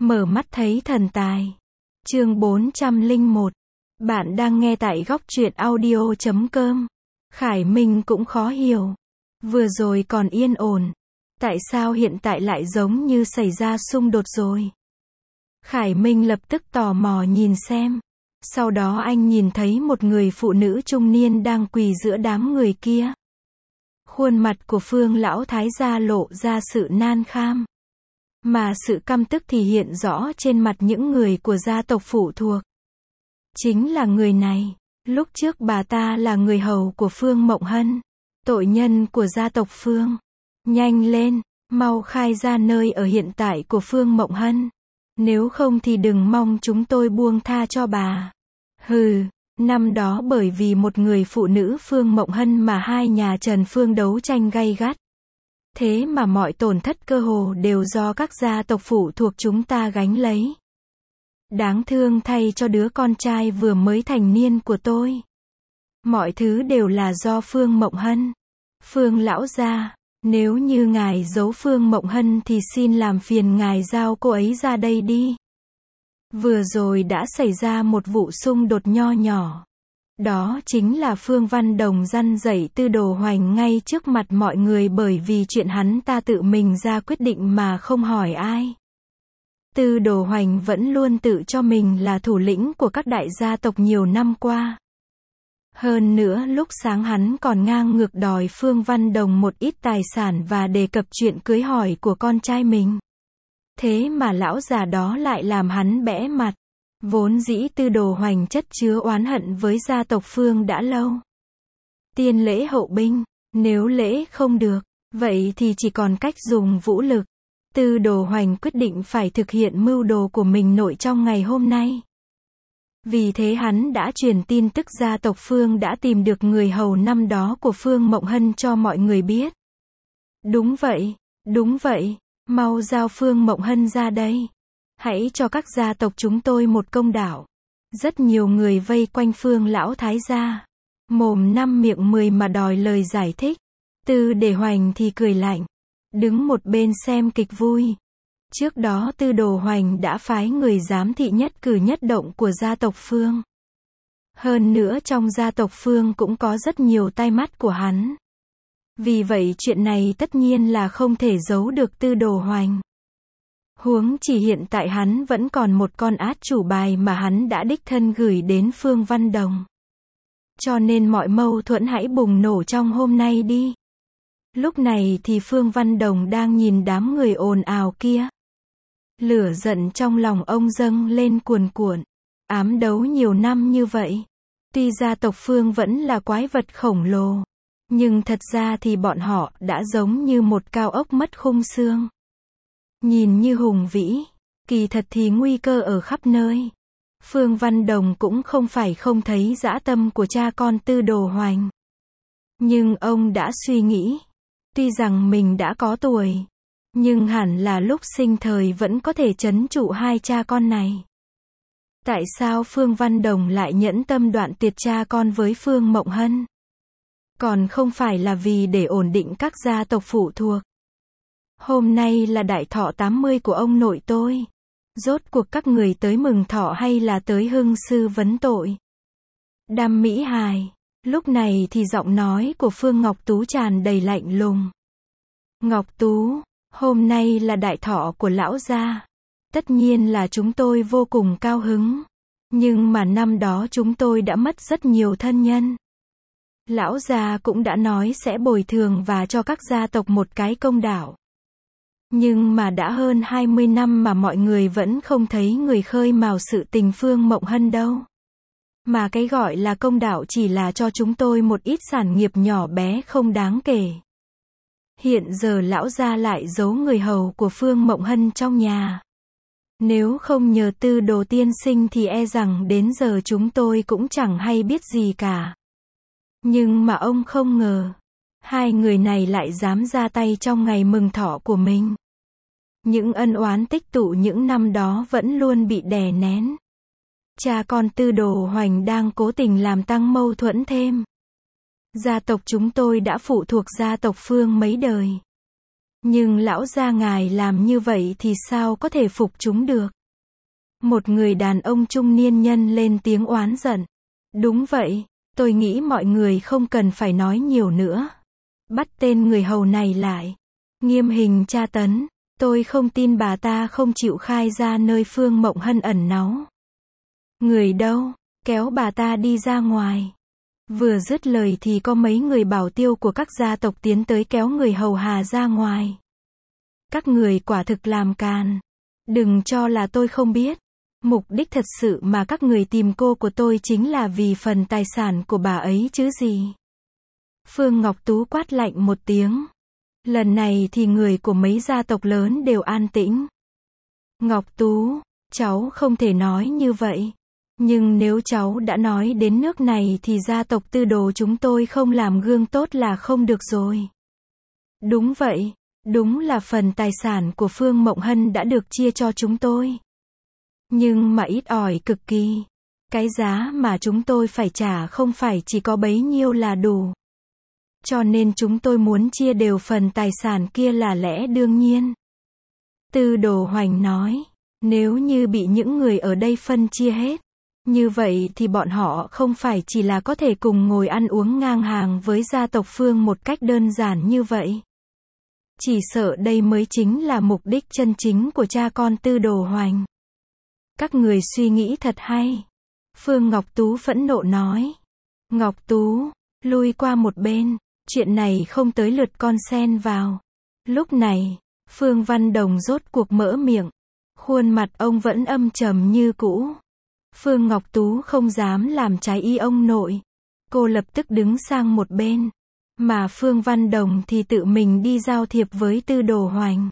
Mở mắt thấy thần tài. Chương 401. Bạn đang nghe tại góc truyện audio.com. Khải Minh cũng khó hiểu. Vừa rồi còn yên ổn. Tại sao hiện tại lại giống như xảy ra xung đột rồi? Khải Minh lập tức tò mò nhìn xem. Sau đó anh nhìn thấy một người phụ nữ trung niên đang quỳ giữa đám người kia. Khuôn mặt của Phương lão thái gia lộ ra sự nan kham. Mà sự căm tức thì hiện rõ trên mặt những người của gia tộc phụ thuộc. Chính là người này. Lúc trước bà ta là người hầu của Phương Mộng Hân. Tội nhân của gia tộc Phương. Nhanh lên, mau khai ra nơi ở hiện tại của Phương Mộng Hân. Nếu không thì đừng mong chúng tôi buông tha cho bà. Hừ, năm đó bởi vì một người phụ nữ Phương Mộng Hân mà hai nhà Trần Phương đấu tranh gay gắt. Thế mà mọi tổn thất cơ hồ đều do các gia tộc phụ thuộc chúng ta gánh lấy. Đáng thương thay cho đứa con trai vừa mới thành niên của tôi. Mọi thứ đều là do Phương Mộng Hân. Phương lão gia, nếu như ngài giấu Phương Mộng Hân thì xin làm phiền ngài giao cô ấy ra đây đi. Vừa rồi đã xảy ra một vụ xung đột nho nhỏ. Đó chính là Phương Văn Đồng răn dạy Tư Đồ Hoành ngay trước mặt mọi người bởi vì chuyện hắn ta tự mình ra quyết định mà không hỏi ai. Tư Đồ Hoành vẫn luôn tự cho mình là thủ lĩnh của các đại gia tộc nhiều năm qua. Hơn nữa lúc sáng hắn còn ngang ngược đòi Phương Văn Đồng một ít tài sản và đề cập chuyện cưới hỏi của con trai mình. Thế mà lão già đó lại làm hắn bẽ mặt. Vốn dĩ Tư Đồ Hoành chất chứa oán hận với gia tộc Phương đã lâu. Tiên lễ hậu binh, nếu lễ không được, vậy thì chỉ còn cách dùng vũ lực. Tư Đồ Hoành quyết định phải thực hiện mưu đồ của mình nội trong ngày hôm nay. Vì thế hắn đã truyền tin tức gia tộc Phương đã tìm được người hầu năm đó của Phương Mộng Hân cho mọi người biết. Đúng vậy, mau giao Phương Mộng Hân ra đây. Hãy cho các gia tộc chúng tôi một công đạo. Rất nhiều người vây quanh Phương lão thái gia. Mồm năm miệng 10 mà đòi lời giải thích. Tư Đề Hoành thì cười lạnh. Đứng một bên xem kịch vui. Trước đó Tư Đồ Hoành đã phái người giám thị nhất cử nhất động của gia tộc Phương. Hơn nữa trong gia tộc Phương cũng có rất nhiều tai mắt của hắn. Vì vậy chuyện này tất nhiên là không thể giấu được Tư Đồ Hoành. Huống chỉ hiện tại hắn vẫn còn một con át chủ bài mà hắn đã đích thân gửi đến Phương Văn Đồng. Cho nên mọi mâu thuẫn hãy bùng nổ trong hôm nay đi. Lúc này thì Phương Văn Đồng đang nhìn đám người ồn ào kia. Lửa giận trong lòng ông dâng lên cuồn cuộn. Ám đấu nhiều năm như vậy. Tuy gia tộc Phương vẫn là quái vật khổng lồ. Nhưng thật ra thì bọn họ đã giống như một cao ốc mất khung xương. Nhìn như hùng vĩ, kỳ thật thì nguy cơ ở khắp nơi. Phương Văn Đồng cũng không phải không thấy dã tâm của cha con Tư Đồ Hoành. Nhưng ông đã suy nghĩ, tuy rằng mình đã có tuổi, nhưng hẳn là lúc sinh thời vẫn có thể trấn trụ hai cha con này. Tại sao Phương Văn Đồng lại nhẫn tâm đoạn tuyệt cha con với Phương Mộng Hân? Còn không phải là vì để ổn định các gia tộc phụ thuộc. Hôm nay là đại thọ 80 của ông nội tôi. Rốt cuộc các người tới mừng thọ hay là tới hưng sư vấn tội? Đam Mỹ Hài. Lúc này thì giọng nói của Phương Ngọc Tú tràn đầy lạnh lùng. Ngọc Tú, hôm nay là đại thọ của lão gia. Tất nhiên là chúng tôi vô cùng cao hứng. Nhưng mà năm đó chúng tôi đã mất rất nhiều thân nhân. Lão gia cũng đã nói sẽ bồi thường và cho các gia tộc một cái công đạo. Nhưng mà đã hơn 20 năm mà mọi người vẫn không thấy người khơi mào sự tình Phương Mộng Hân đâu. Mà cái gọi là công đạo chỉ là cho chúng tôi một ít sản nghiệp nhỏ bé không đáng kể. Hiện giờ lão gia lại giấu người hầu của Phương Mộng Hân trong nhà. Nếu không nhờ Tư Đồ tiên sinh thì e rằng đến giờ chúng tôi cũng chẳng hay biết gì cả. Nhưng mà ông không ngờ, hai người này lại dám ra tay trong ngày mừng thọ của mình. Những ân oán tích tụ những năm đó vẫn luôn bị đè nén. Cha con Tư Đồ Hoành đang cố tình làm tăng mâu thuẫn thêm. Gia tộc chúng tôi đã phụ thuộc gia tộc Phương mấy đời. Nhưng lão gia ngài làm như vậy thì sao có thể phục chúng được? Một người đàn ông trung niên nhân lên tiếng oán giận. Đúng vậy, tôi nghĩ mọi người không cần phải nói nhiều nữa. Bắt tên người hầu này lại. Nghiêm hình tra tấn. Tôi không tin bà ta không chịu khai ra nơi Phương Mộng Hân ẩn náu. Người đâu? Kéo bà ta đi ra ngoài. Vừa dứt lời thì có mấy người bảo tiêu của các gia tộc tiến tới kéo người hầu Hà ra ngoài. Các người quả thực làm càn. Đừng cho là tôi không biết. Mục đích thật sự mà các người tìm cô của tôi chính là vì phần tài sản của bà ấy chứ gì. Phương Ngọc Tú quát lạnh một tiếng. Lần này thì người của mấy gia tộc lớn đều an tĩnh. Ngọc Tú, cháu không thể nói như vậy. Nhưng nếu cháu đã nói đến nước này thì gia tộc Tư Đồ chúng tôi không làm gương tốt là không được rồi. Đúng vậy, đúng là phần tài sản của Phương Mộng Hân đã được chia cho chúng tôi. Nhưng mà ít ỏi cực kỳ. Cái giá mà chúng tôi phải trả không phải chỉ có bấy nhiêu là đủ. Cho nên chúng tôi muốn chia đều phần tài sản kia là lẽ đương nhiên. Tư Đồ Hoành nói, nếu như bị những người ở đây phân chia hết, như vậy thì bọn họ không phải chỉ là có thể cùng ngồi ăn uống ngang hàng với gia tộc Phương một cách đơn giản như vậy. Chỉ sợ đây mới chính là mục đích chân chính của cha con Tư Đồ Hoành. Các người suy nghĩ thật hay. Phương Ngọc Tú phẫn nộ nói. Ngọc Tú, lui qua một bên, chuyện này không tới lượt con xen vào. Lúc này, Phương Văn Đồng rốt cuộc mở miệng. Khuôn mặt ông vẫn âm trầm như cũ. Phương Ngọc Tú không dám làm trái ý ông nội. Cô lập tức đứng sang một bên. Mà Phương Văn Đồng thì tự mình đi giao thiệp với Tư Đồ Hoành.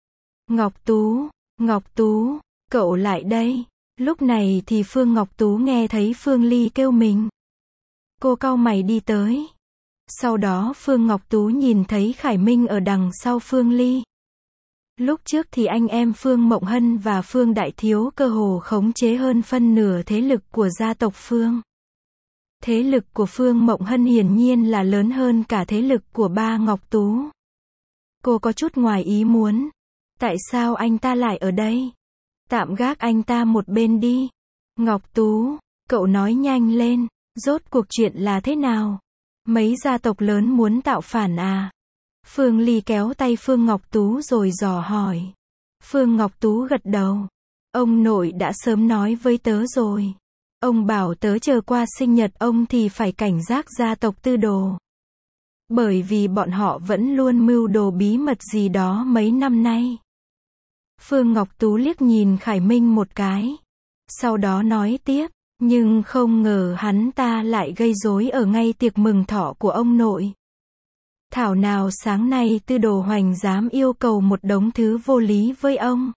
Ngọc Tú, cậu lại đây. Lúc này thì Phương Ngọc Tú nghe thấy Phương Ly kêu mình. Cô cau mày đi tới. Sau đó Phương Ngọc Tú nhìn thấy Khải Minh ở đằng sau Phương Ly. Lúc trước thì anh em Phương Mộng Hân và Phương Đại Thiếu cơ hồ khống chế hơn phân nửa thế lực của gia tộc Phương. Thế lực của Phương Mộng Hân hiển nhiên là lớn hơn cả thế lực của ba Ngọc Tú. Cô có chút ngoài ý muốn. Tại sao anh ta lại ở đây? Tạm gác anh ta một bên đi. Ngọc Tú, cậu nói nhanh lên, rốt cuộc chuyện là thế nào? Mấy gia tộc lớn muốn tạo phản à? Phương Ly kéo tay Phương Ngọc Tú rồi dò hỏi. Phương Ngọc Tú gật đầu. Ông nội đã sớm nói với tớ rồi. Ông bảo tớ chờ qua sinh nhật ông thì phải cảnh giác gia tộc Tư Đồ. Bởi vì bọn họ vẫn luôn mưu đồ bí mật gì đó mấy năm nay. Phương Ngọc Tú liếc nhìn Khải Minh một cái. Sau đó nói tiếp, nhưng không ngờ hắn ta lại gây rối ở ngay tiệc mừng thọ của ông nội. Thảo nào sáng nay Tư Đồ Hoành dám yêu cầu một đống thứ vô lý với ông.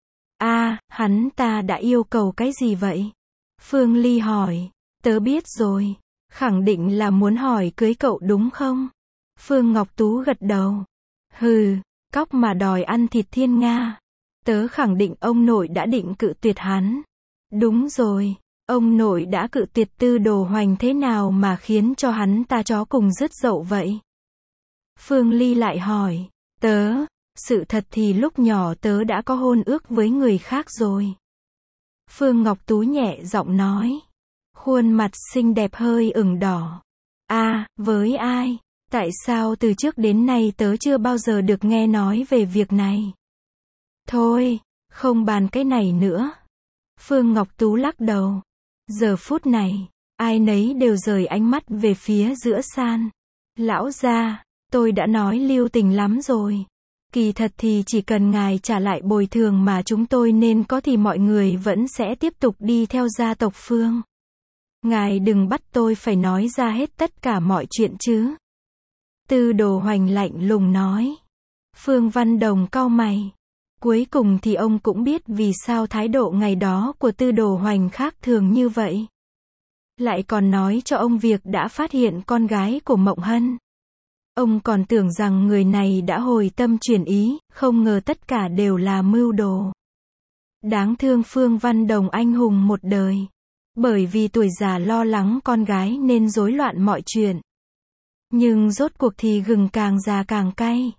Hắn ta đã yêu cầu cái gì vậy? Phương Ly hỏi. Tớ biết rồi. Khẳng định là muốn hỏi cưới cậu đúng không? Phương Ngọc Tú gật đầu. Hừ, cóc mà đòi ăn thịt thiên nga. Tớ khẳng định ông nội đã định cự tuyệt hắn. Đúng rồi, ông nội đã cự tuyệt Tư Đồ Hoành thế nào mà khiến cho hắn ta chó cùng rứt dậu vậy? Phương Ly lại hỏi. Sự thật thì lúc nhỏ tớ đã có hôn ước với người khác rồi. Phương Ngọc Tú nhẹ giọng nói. Khuôn mặt xinh đẹp hơi ửng đỏ. Với ai? Tại sao từ trước đến nay tớ chưa bao giờ được nghe nói về việc này? Thôi, không bàn cái này nữa. Phương Ngọc Tú lắc đầu. Giờ phút này, ai nấy đều rời ánh mắt về phía giữa sàn. Lão gia, tôi đã nói lưu tình lắm rồi. Kỳ thật thì chỉ cần ngài trả lại bồi thường mà chúng tôi nên có thì mọi người vẫn sẽ tiếp tục đi theo gia tộc Phương. Ngài đừng bắt tôi phải nói ra hết tất cả mọi chuyện chứ. Tư Đồ Hoành lạnh lùng nói. Phương Văn Đồng cau mày. Cuối cùng thì ông cũng biết vì sao thái độ ngày đó của Tư Đồ Hoành khác thường như vậy. Lại còn nói cho ông việc đã phát hiện con gái của Mộng Hân. Ông còn tưởng rằng người này đã hồi tâm chuyển ý, không ngờ tất cả đều là mưu đồ. Đáng thương Phương Văn Đồng anh hùng một đời. Bởi vì tuổi già lo lắng con gái nên rối loạn mọi chuyện. Nhưng rốt cuộc thì gừng càng già càng cay.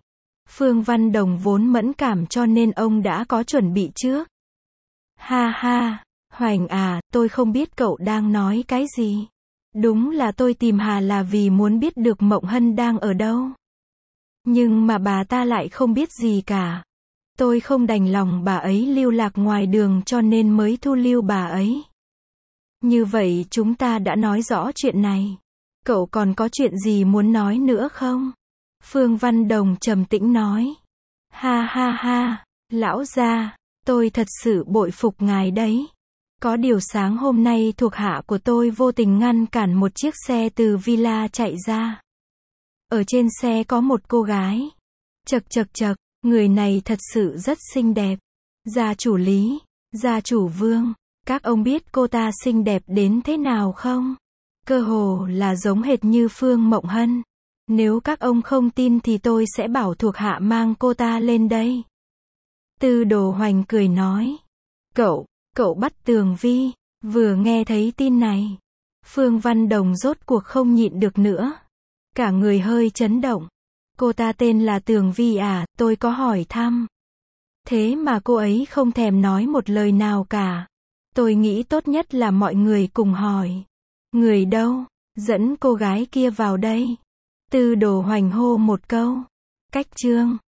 Phương Văn Đồng vốn mẫn cảm cho nên ông đã có chuẩn bị trước. Ha ha, Hoành à, tôi không biết cậu đang nói cái gì. Đúng là tôi tìm Hà là vì muốn biết được Mộng Hân đang ở đâu. Nhưng mà bà ta lại không biết gì cả. Tôi không đành lòng bà ấy lưu lạc ngoài đường cho nên mới thu lưu bà ấy. Như vậy chúng ta đã nói rõ chuyện này. Cậu còn có chuyện gì muốn nói nữa không? Phương Văn Đồng trầm tĩnh nói. Ha ha ha, lão gia, tôi thật sự bội phục ngài đấy. Có điều sáng hôm nay thuộc hạ của tôi vô tình ngăn cản một chiếc xe từ villa chạy ra. Ở trên xe có một cô gái. Chậc chậc chậc, người này thật sự rất xinh đẹp. Gia chủ Lý, gia chủ Vương, các ông biết cô ta xinh đẹp đến thế nào không? Cơ hồ là giống hệt như Phương Mộng Hân. Nếu các ông không tin thì tôi sẽ bảo thuộc hạ mang cô ta lên đây. Tư Đồ Hoành cười nói. Cậu bắt Tường Vi. Vừa nghe thấy tin này, Phương Văn Đồng rốt cuộc không nhịn được nữa. Cả người hơi chấn động. Cô ta tên là Tường Vi à, tôi có hỏi thăm. Thế mà cô ấy không thèm nói một lời nào cả. Tôi nghĩ tốt nhất là mọi người cùng hỏi. Người đâu? Dẫn cô gái kia vào đây. Tư Đồ Hoành hô một câu. Cách chương